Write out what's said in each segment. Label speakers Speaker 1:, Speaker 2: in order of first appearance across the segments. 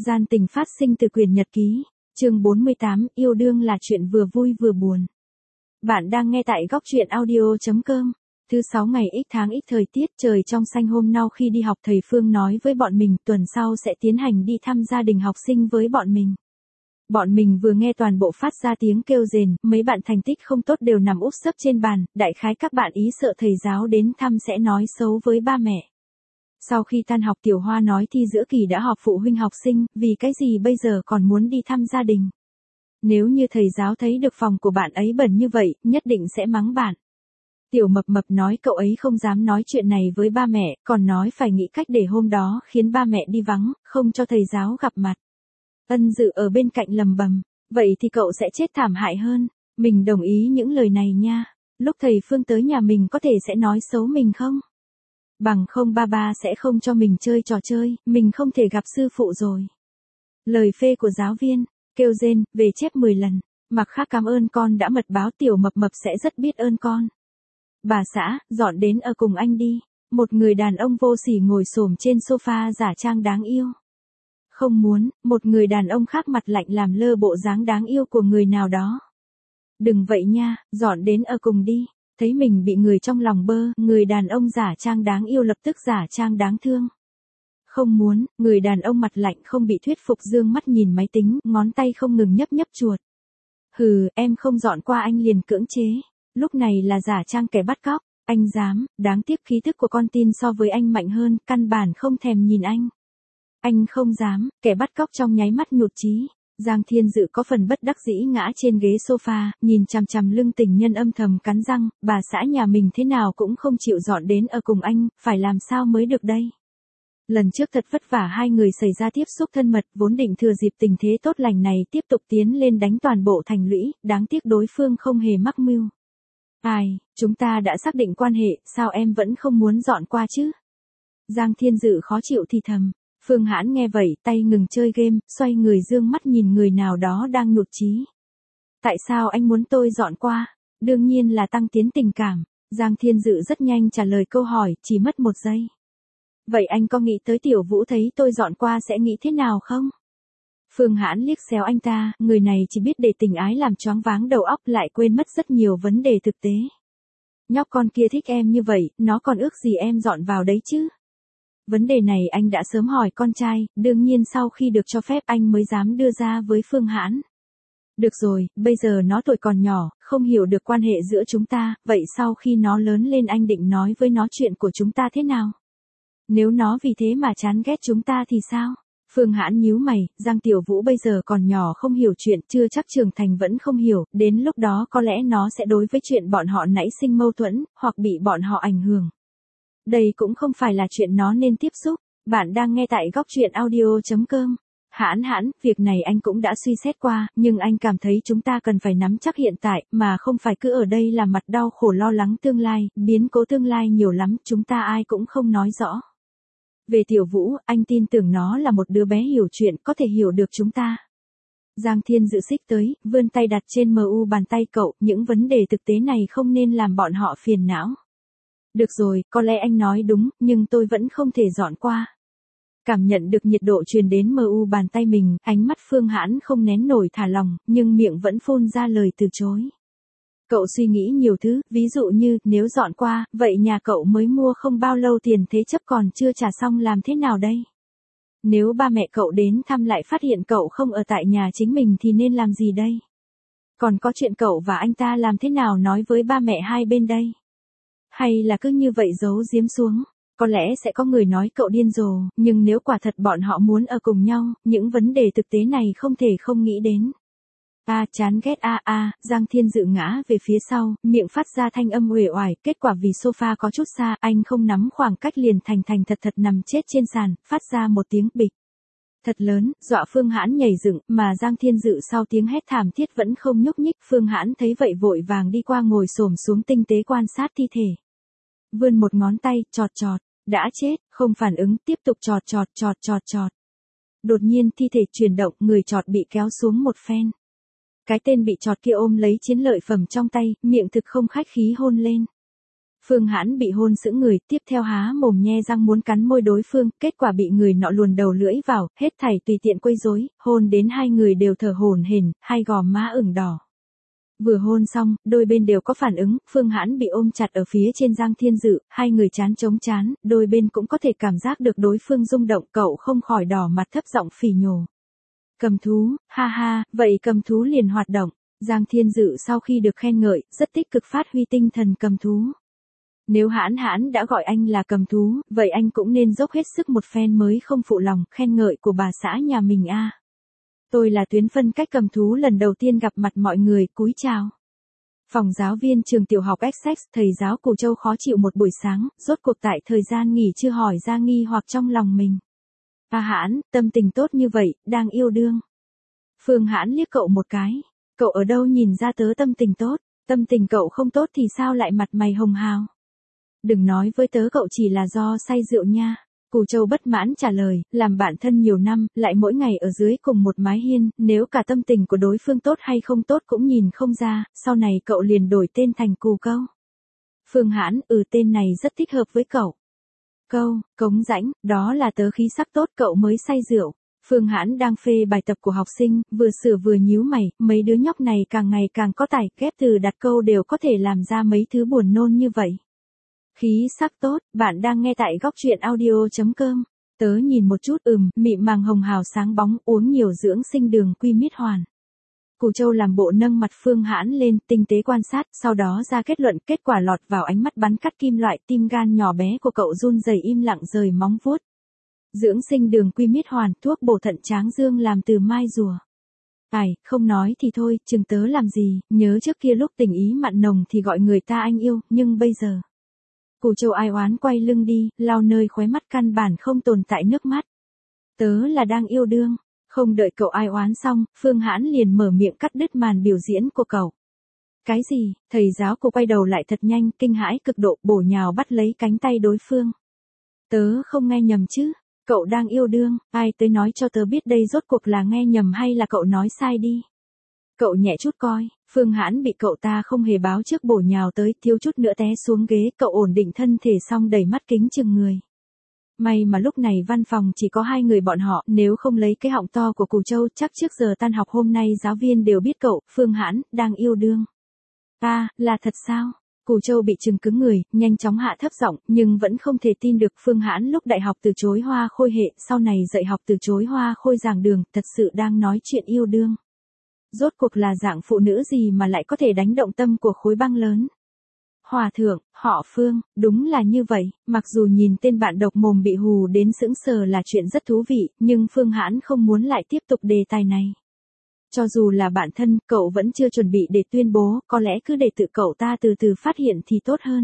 Speaker 1: Gian tình phát sinh từ quyển nhật ký. Chương 48, yêu đương là chuyện vừa vui vừa buồn. Bạn đang nghe tại góc truyện audio.com. Thứ 6 ngày X tháng X thời tiết trời trong xanh hôm nay khi đi học thầy Phương nói với bọn mình tuần sau sẽ tiến hành đi thăm gia đình học sinh với bọn mình. Bọn mình vừa nghe toàn bộ phát ra tiếng kêu rền, mấy bạn thành tích không tốt đều nằm úp sấp trên bàn, đại khái các bạn ý sợ thầy giáo đến thăm sẽ nói xấu với ba mẹ. Sau khi tan học Tiểu Hoa nói thi giữa kỳ đã họp phụ huynh học sinh, vì cái gì bây giờ còn muốn đi thăm gia đình. Nếu như thầy giáo thấy được phòng của bạn ấy bẩn như vậy, nhất định sẽ mắng bạn. Tiểu Mập Mập nói cậu ấy không dám nói chuyện này với ba mẹ, còn nói phải nghĩ cách để hôm đó khiến ba mẹ đi vắng, không cho thầy giáo gặp mặt. Ân Dự ở bên cạnh lầm bầm, vậy thì cậu sẽ chết thảm hại hơn. Mình đồng ý những lời này nha. Lúc thầy Phương tới nhà mình có thể sẽ nói xấu mình không? Bằng không ba sẽ không cho mình chơi trò chơi, mình không thể gặp sư phụ rồi. Lời phê của giáo viên, kêu rên, về chép 10 lần. Mặc khác cảm ơn con đã mật báo Tiểu Mập Mập sẽ rất biết ơn con. Bà xã, dọn đến ở cùng anh đi. Một người đàn ông vô sỉ ngồi xổm trên sofa giả trang đáng yêu. Không muốn, một người đàn ông khác mặt lạnh làm lơ bộ dáng đáng yêu của người nào đó. Đừng vậy nha, dọn đến ở cùng đi. Thấy mình bị người trong lòng bơ, người đàn ông giả trang đáng yêu lập tức giả trang đáng thương. Không muốn, người đàn ông mặt lạnh không bị thuyết phục dương mắt nhìn máy tính, ngón tay không ngừng nhấp nhấp chuột. Hừ, em không dọn qua anh liền cưỡng chế. Lúc này là giả trang kẻ bắt cóc, anh dám, đáng tiếc khí thức của con tin so với anh mạnh hơn, căn bản không thèm nhìn anh. Anh không dám, kẻ bắt cóc trong nháy mắt nhụt chí. Giang Thiên Dự có phần bất đắc dĩ ngã trên ghế sofa, nhìn chằm chằm lưng tình nhân âm thầm cắn răng, bà xã nhà mình thế nào cũng không chịu dọn đến ở cùng anh, phải làm sao mới được đây. Lần trước thật vất vả hai người xảy ra tiếp xúc thân mật, vốn định thừa dịp tình thế tốt lành này tiếp tục tiến lên đánh toàn bộ thành lũy, đáng tiếc đối phương không hề mắc mưu. Ai, chúng ta đã xác định quan hệ, sao em vẫn không muốn dọn qua chứ? Giang Thiên Dự khó chịu thì thầm. Phương Hãn nghe vậy, tay ngừng chơi game, xoay người dương mắt nhìn người nào đó đang nhụt chí. Tại sao anh muốn tôi dọn qua? Đương nhiên là tăng tiến tình cảm. Giang Thiên Dự rất nhanh trả lời câu hỏi, chỉ mất 1 giây. Vậy anh có nghĩ tới Tiểu Vũ thấy tôi dọn qua sẽ nghĩ thế nào không? Phương Hãn liếc xéo anh ta, người này chỉ biết để tình ái làm choáng váng đầu óc lại quên mất rất nhiều vấn đề thực tế. Nhóc con kia thích em như vậy, nó còn ước gì em dọn vào đấy chứ? Vấn đề này anh đã sớm hỏi con trai, đương nhiên sau khi được cho phép anh mới dám đưa ra với Phương Hãn. Được rồi, bây giờ nó tuổi còn nhỏ, không hiểu được quan hệ giữa chúng ta, vậy sau khi nó lớn lên anh định nói với nó chuyện của chúng ta thế nào? Nếu nó vì thế mà chán ghét chúng ta thì sao? Phương Hãn nhíu mày, Giang Tiểu Vũ bây giờ còn nhỏ không hiểu chuyện, chưa chắc trưởng thành vẫn không hiểu, đến lúc đó có lẽ nó sẽ đối với chuyện bọn họ nảy sinh mâu thuẫn, hoặc bị bọn họ ảnh hưởng. Đây cũng không phải là chuyện nó nên tiếp xúc. Bạn đang nghe tại góc truyện audio.com. Hãn, việc này anh cũng đã suy xét qua, nhưng anh cảm thấy chúng ta cần phải nắm chắc hiện tại, mà không phải cứ ở đây làm mặt đau khổ lo lắng tương lai, biến cố tương lai nhiều lắm, chúng ta ai cũng không nói rõ. Về Tiểu Vũ, anh tin tưởng nó là một đứa bé hiểu chuyện, có thể hiểu được chúng ta. Giang Thiên Dự xích tới, vươn tay đặt trên mu bàn tay cậu, những vấn đề thực tế này không nên làm bọn họ phiền não. Được rồi, có lẽ anh nói đúng, nhưng tôi vẫn không thể dọn qua. Cảm nhận được nhiệt độ truyền đến mu bàn tay mình, ánh mắt Phương Hãn không nén nổi thả lỏng, nhưng miệng vẫn phun ra lời từ chối. Cậu suy nghĩ nhiều thứ, ví dụ như, nếu dọn qua, vậy nhà cậu mới mua không bao lâu tiền thế chấp còn chưa trả xong làm thế nào đây? Nếu ba mẹ cậu đến thăm lại phát hiện cậu không ở tại nhà chính mình thì nên làm gì đây? Còn có chuyện cậu và anh ta làm thế nào nói với ba mẹ hai bên đây? Hay là cứ như vậy giấu giếm xuống? Có lẽ sẽ có người nói cậu điên rồ, nhưng nếu quả thật bọn họ muốn ở cùng nhau, những vấn đề thực tế này không thể không nghĩ đến. Chán ghét Giang Thiên Dự ngã về phía sau, miệng phát ra thanh âm uể oải, kết quả vì sofa có chút xa, anh không nắm khoảng cách liền thành thật nằm chết trên sàn, phát ra một tiếng bịch. Thật lớn, dọa Phương Hãn nhảy dựng, mà Giang Thiên Dự sau tiếng hét thảm thiết vẫn không nhúc nhích, Phương Hãn thấy vậy vội vàng đi qua ngồi xổm xuống tinh tế quan sát thi thể. Vươn một ngón tay, chọt, đã chết, không phản ứng, tiếp tục chọt. Đột nhiên thi thể chuyển động, người chọt bị kéo xuống một phen. Cái tên bị chọt kia ôm lấy chiến lợi phẩm trong tay, miệng thực không khách khí hôn lên. Phương Hãn bị hôn sững người, tiếp theo há mồm nhe răng muốn cắn môi đối phương, kết quả bị người nọ luồn đầu lưỡi vào, hết thảy tùy tiện quấy rối, hôn đến hai người đều thở hổn hển, hai gò má ửng đỏ. Vừa hôn xong, đôi bên đều có phản ứng, Phương Hãn bị ôm chặt ở phía trên Giang Thiên Dự, hai người chán chống chán, đôi bên cũng có thể cảm giác được đối phương rung động, cậu không khỏi đỏ mặt thấp giọng phỉ nhổ. Cầm thú, ha ha, vậy cầm thú liền hoạt động. Giang Thiên Dự sau khi được khen ngợi, rất tích cực phát huy tinh thần cầm thú. Nếu Hãn đã gọi anh là cầm thú, vậy anh cũng nên dốc hết sức một phen mới không phụ lòng khen ngợi của bà xã nhà mình a. Tôi là tuyến phân cách cầm thú lần đầu tiên gặp mặt mọi người, cúi chào. Phòng giáo viên trường tiểu học XX, thầy giáo Cù Châu khó chịu một buổi sáng, rốt cuộc tại thời gian nghỉ chưa hỏi ra nghi hoặc trong lòng mình. Hãn, tâm tình tốt như vậy, đang yêu đương. Phương Hãn liếc cậu một cái. Cậu ở đâu nhìn ra tớ tâm tình tốt, tâm tình cậu không tốt thì sao lại mặt mày hồng hào. Đừng nói với tớ cậu chỉ là do say rượu nha. Cù Châu bất mãn trả lời, làm bạn thân nhiều năm, lại mỗi ngày ở dưới cùng một mái hiên, nếu cả tâm tình của đối phương tốt hay không tốt cũng nhìn không ra, sau này cậu liền đổi tên thành Cù Câu. Phương Hãn, tên này rất thích hợp với cậu. Câu, cống rãnh, đó là tớ khí sắc tốt cậu mới say rượu. Phương Hãn đang phê bài tập của học sinh, vừa sửa vừa nhíu mày, mấy đứa nhóc này càng ngày càng có tài, ghép từ đặt câu đều có thể làm ra mấy thứ buồn nôn như vậy. Khí sắc tốt, bạn đang nghe tại góc truyện audio.com. Tớ nhìn một chút mịn màng hồng hào sáng bóng, uống nhiều dưỡng sinh đường quy mít hoàn. Cù Châu làm bộ nâng mặt Phương Hãn lên, tinh tế quan sát, sau đó ra kết luận, kết quả lọt vào ánh mắt bắn cắt kim loại, tim gan nhỏ bé của cậu run rẩy im lặng rời móng vuốt. Dưỡng sinh đường quy mít hoàn, thuốc bổ thận tráng dương làm từ mai rùa. Không nói thì thôi, chừng tớ làm gì, nhớ trước kia lúc tình ý mặn nồng thì gọi người ta anh yêu, nhưng bây giờ. Cù Châu ai oán quay lưng đi, lau nơi khóe mắt căn bản không tồn tại nước mắt. Tớ là đang yêu đương. Không đợi cậu ai oán xong, Phương Hãn liền mở miệng cắt đứt màn biểu diễn của cậu. Cái gì? Thầy giáo Cù quay đầu lại thật nhanh, kinh hãi cực độ, bổ nhào bắt lấy cánh tay đối phương. Tớ không nghe nhầm chứ? Cậu đang yêu đương, ai tới nói cho tớ biết đây rốt cuộc là nghe nhầm hay là cậu nói sai đi. Cậu nhẹ chút coi, Phương Hãn bị cậu ta không hề báo trước bổ nhào tới, thiếu chút nữa té xuống ghế, cậu ổn định thân thể xong đẩy mắt kính chừng người. May mà lúc này văn phòng chỉ có hai người bọn họ, nếu không lấy cái họng to của Cù Châu chắc trước giờ tan học hôm nay giáo viên đều biết cậu, Phương Hãn, đang yêu đương. Là thật sao? Cù Châu bị chừng cứng người, nhanh chóng hạ thấp giọng, nhưng vẫn không thể tin được Phương Hãn lúc đại học từ chối Hoa Khôi hệ, sau này dạy học từ chối Hoa Khôi giảng đường, thật sự đang nói chuyện yêu đương. Rốt cuộc là dạng phụ nữ gì mà lại có thể đánh động tâm của khối băng lớn. Hòa thượng, họ Phương, đúng là như vậy, mặc dù nhìn tên bạn độc mồm bị hù đến sững sờ là chuyện rất thú vị, nhưng Phương Hãn không muốn lại tiếp tục đề tài này. Cho dù là bạn thân, cậu vẫn chưa chuẩn bị để tuyên bố, có lẽ cứ để tự cậu ta từ từ phát hiện thì tốt hơn.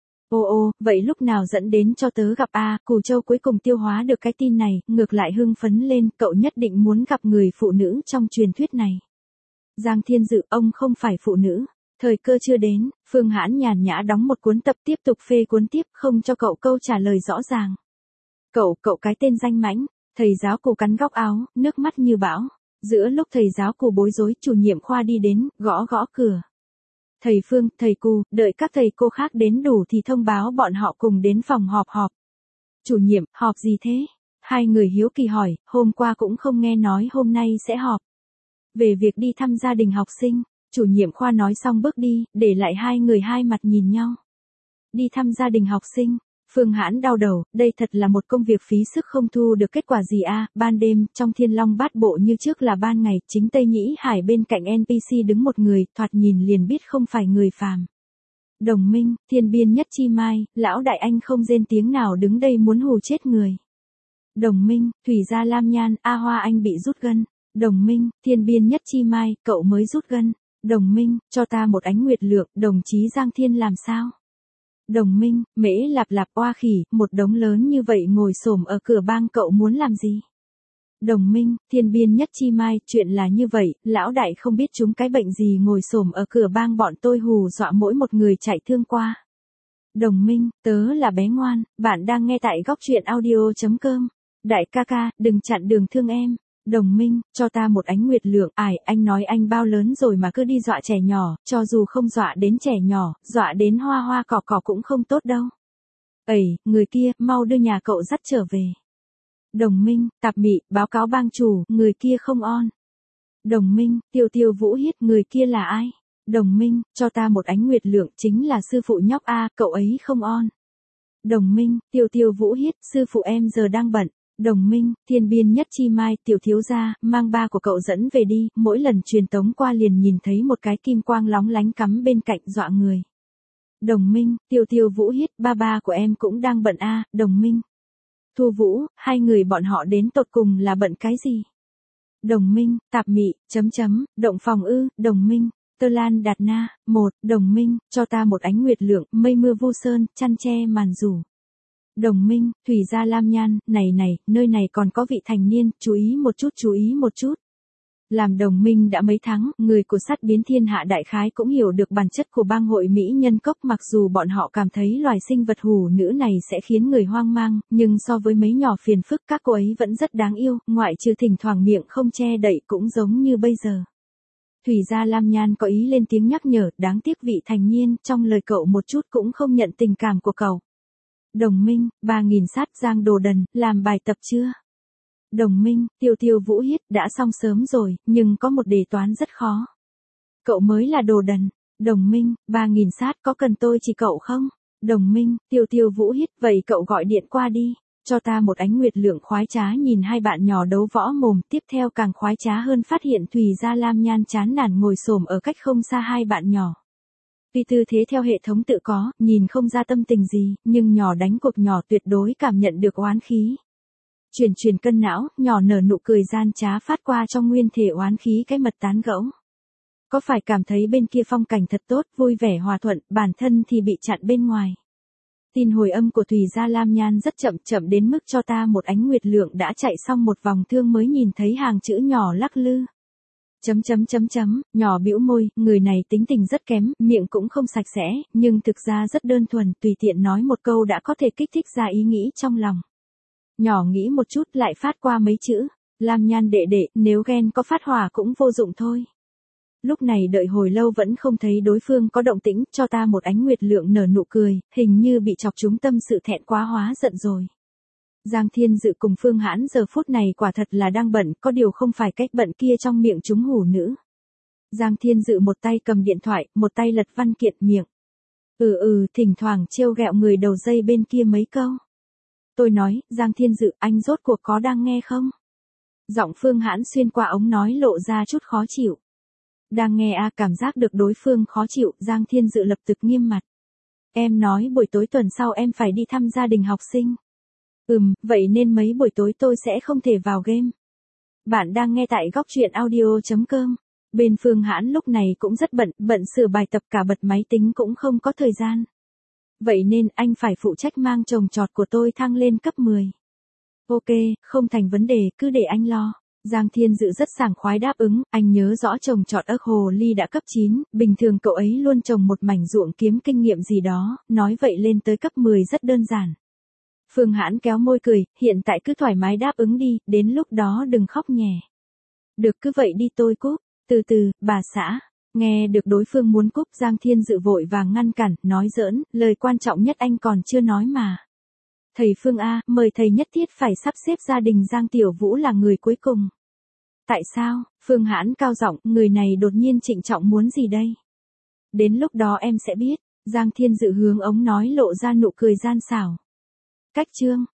Speaker 1: Vậy lúc nào dẫn đến cho tớ gặp Cù Châu cuối cùng tiêu hóa được cái tin này, ngược lại hưng phấn lên, cậu nhất định muốn gặp người phụ nữ trong truyền thuyết này. Giang Thiên Dự, ông không phải phụ nữ. Thời cơ chưa đến, Phương Hãn nhàn nhã đóng một cuốn tập tiếp tục phê cuốn tiếp, không cho cậu câu trả lời rõ ràng. Cậu cái tên danh mãnh, thầy giáo Cù cắn góc áo, nước mắt như bão. Giữa lúc thầy giáo Cù bối rối, chủ nhiệm khoa đi đến, gõ cửa. Thầy Phương, thầy Cù, đợi các thầy cô khác đến đủ thì thông báo bọn họ cùng đến phòng họp. Chủ nhiệm, họp gì thế? Hai người hiếu kỳ hỏi, hôm qua cũng không nghe nói hôm nay sẽ họp. Về việc đi thăm gia đình học sinh. Chủ nhiệm khoa nói xong bước đi, để lại hai người hai mặt nhìn nhau. Đi thăm gia đình học sinh, Phương Hãn đau đầu, đây thật là một công việc phí sức không thu được kết quả gì ban đêm, trong Thiên Long Bát Bộ như trước là ban ngày, chính Tây Nhĩ Hải bên cạnh NPC đứng một người, thoạt nhìn liền biết không phải người phàm. Đồng Minh, Thiên Biên Nhất Chi Mai, lão đại anh không rên tiếng nào đứng đây muốn hù chết người. Đồng Minh, Thủy Gia Lam Nhan, Hoa anh bị rút gân. Đồng Minh, Thiên Biên Nhất Chi Mai, cậu mới rút gân. Đồng Minh, cho ta một ánh nguyệt lượng, đồng chí Giang Thiên làm sao? Đồng Minh, Mễ Lạp oa khỉ, một đống lớn như vậy ngồi xổm ở cửa bang cậu muốn làm gì? Đồng Minh, Thiên Biên Nhất Chi Mai, chuyện là như vậy, lão đại không biết chúng cái bệnh gì ngồi xổm ở cửa bang bọn tôi hù dọa mỗi một người chạy thương qua. Đồng Minh, tớ là bé ngoan, bạn đang nghe tại góc truyện audio.com. Đại ca ca, đừng chặn đường thương em. Đồng minh, cho ta một ánh nguyệt lượng, anh nói anh bao lớn rồi mà cứ đi dọa trẻ nhỏ, cho dù không dọa đến trẻ nhỏ, dọa đến hoa hoa cỏ cỏ cũng không tốt đâu. Người kia, mau đưa nhà cậu dắt trở về. Đồng minh, tạp mị, báo cáo bang chủ, người kia không on. Đồng minh, Tiêu Tiêu Vũ Hiết, người kia là ai? Đồng minh, cho ta một ánh nguyệt lượng, chính là sư phụ nhóc A, cậu ấy không on. Đồng minh, Tiêu Tiêu Vũ Hiết, sư phụ em giờ đang bận. Đồng minh, Thiên Biên Nhất Chi Mai, tiểu thiếu gia, mang ba của cậu dẫn về đi, mỗi lần truyền tống qua liền nhìn thấy một cái kim quang lóng lánh cắm bên cạnh dọa người. Đồng minh, Tiêu Tiêu Vũ Hiết, ba của em cũng đang bận a. Đồng minh. Thu Vũ, hai người bọn họ đến tột cùng là bận cái gì? Đồng minh, tạp mị, động phòng ư. Đồng minh, Tơ Lan Đạt Na, đồng minh, cho ta một ánh nguyệt lượng, mây mưa vô sơn, chăn tre màn rủ. Đồng minh, Thủy Gia Lam Nhan, này, nơi này còn có vị thành niên, chú ý một chút. Làm đồng minh đã mấy tháng, người của Sát Biến Thiên Hạ đại khái cũng hiểu được bản chất của bang hội Mỹ Nhân Cốc, mặc dù bọn họ cảm thấy loài sinh vật hủ nữ này sẽ khiến người hoang mang, nhưng so với mấy nhỏ phiền phức các cô ấy vẫn rất đáng yêu, ngoại trừ thỉnh thoảng miệng không che đậy cũng giống như bây giờ. Thủy Gia Lam Nhan có ý lên tiếng nhắc nhở, đáng tiếc vị thành niên, trong lời cậu một chút cũng không nhận tình cảm của cậu. Đồng minh, 3000 sát Giang Đồ Đần, làm bài tập chưa? Đồng minh, Tiêu Tiêu Vũ Hiết, đã xong sớm rồi, nhưng có một đề toán rất khó. Cậu mới là đồ đần. Đồng minh, 3000 sát, có cần tôi chỉ cậu không? Đồng minh, Tiêu Tiêu Vũ Hiết, vậy cậu gọi điện qua đi, cho ta một ánh nguyệt lượng. Khoái trá nhìn hai bạn nhỏ đấu võ mồm, tiếp theo càng khoái trá hơn phát hiện Thùy Gia Lam Nhan chán nản ngồi xổm ở cách không xa hai bạn nhỏ. Tuy tư thế theo hệ thống tự có, nhìn không ra tâm tình gì, nhưng nhỏ đánh cuộc nhỏ tuyệt đối cảm nhận được oán khí. Chuyển cân não, nhỏ nở nụ cười gian trá phát qua trong nguyên thể oán khí cái mật tán gẫu. Có phải cảm thấy bên kia phong cảnh thật tốt, vui vẻ hòa thuận, bản thân thì bị chặn bên ngoài. Tin hồi âm của Thùy Gia Lam Nhan rất chậm đến mức cho ta một ánh nguyệt lượng đã chạy xong một vòng thương mới nhìn thấy hàng chữ nhỏ lắc lư. Nhỏ bĩu môi, người này tính tình rất kém, miệng cũng không sạch sẽ, nhưng thực ra rất đơn thuần, tùy tiện nói một câu đã có thể kích thích ra ý nghĩ trong lòng. Nhỏ nghĩ một chút lại phát qua mấy chữ, Lam Nhan đệ đệ, nếu ghen có phát hỏa cũng vô dụng thôi. Lúc này đợi hồi lâu vẫn không thấy đối phương có động tĩnh, cho ta một ánh nguyệt lượng nở nụ cười, hình như bị chọc trúng tâm sự thẹn quá hóa giận rồi. Giang Thiên Dự cùng Phương Hãn giờ phút này quả thật là đang bận, có điều không phải cách bận kia trong miệng chúng hủ nữ. Giang Thiên Dự một tay cầm điện thoại, một tay lật văn kiện miệng. Thỉnh thoảng trêu ghẹo người đầu dây bên kia mấy câu. Tôi nói, Giang Thiên Dự, anh rốt cuộc có đang nghe không? Giọng Phương Hãn xuyên qua ống nói lộ ra chút khó chịu. Đang nghe cảm giác được đối phương khó chịu, Giang Thiên Dự lập tức nghiêm mặt. Em nói buổi tối tuần sau em phải đi thăm gia đình học sinh. Vậy nên mấy buổi tối tôi sẽ không thể vào game. Bạn đang nghe tại góc truyện audio.com. Bên Phương Hãn lúc này cũng rất bận sửa bài tập, cả bật máy tính cũng không có thời gian. Vậy nên anh phải phụ trách mang trồng trọt của tôi thăng lên cấp 10. Ok, không thành vấn đề, cứ để anh lo. Giang Thiên Dự rất sảng khoái đáp ứng, anh nhớ rõ trồng trọt ớt hồ ly đã cấp 9, bình thường cậu ấy luôn trồng một mảnh ruộng kiếm kinh nghiệm gì đó, nói vậy lên tới cấp 10 rất đơn giản. Phương Hãn kéo môi cười, hiện tại cứ thoải mái đáp ứng đi, đến lúc đó đừng khóc nhè. Được cứ vậy đi tôi cúp, từ, bà xã. Nghe được đối phương muốn cúp, Giang Thiên Dự vội vàng ngăn cản, nói giỡn, lời quan trọng nhất anh còn chưa nói mà. Thầy Phương A, mời thầy nhất thiết phải sắp xếp gia đình Giang Tiểu Vũ là người cuối cùng. Tại sao? Phương Hãn cao giọng, người này đột nhiên trịnh trọng muốn gì đây? Đến lúc đó em sẽ biết. Giang Thiên Dự hướng ống nói lộ ra nụ cười gian xảo. Cách chương.